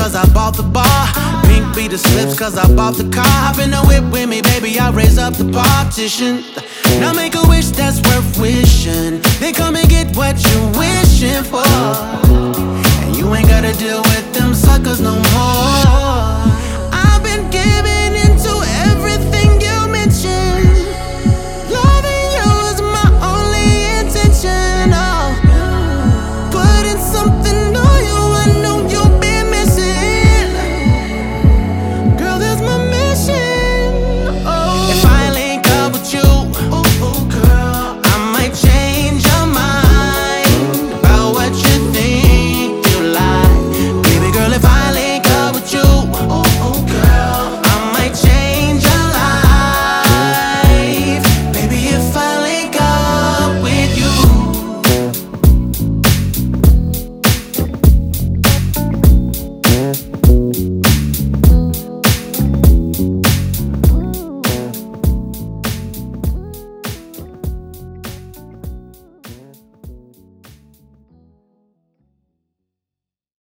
cause I bought the bar. Pink be the slips cause I bought the car. Hop in the whip with me, baby, I raise up the partition. Now make a wish that's worth wishing. Then come and get what you're wishing for.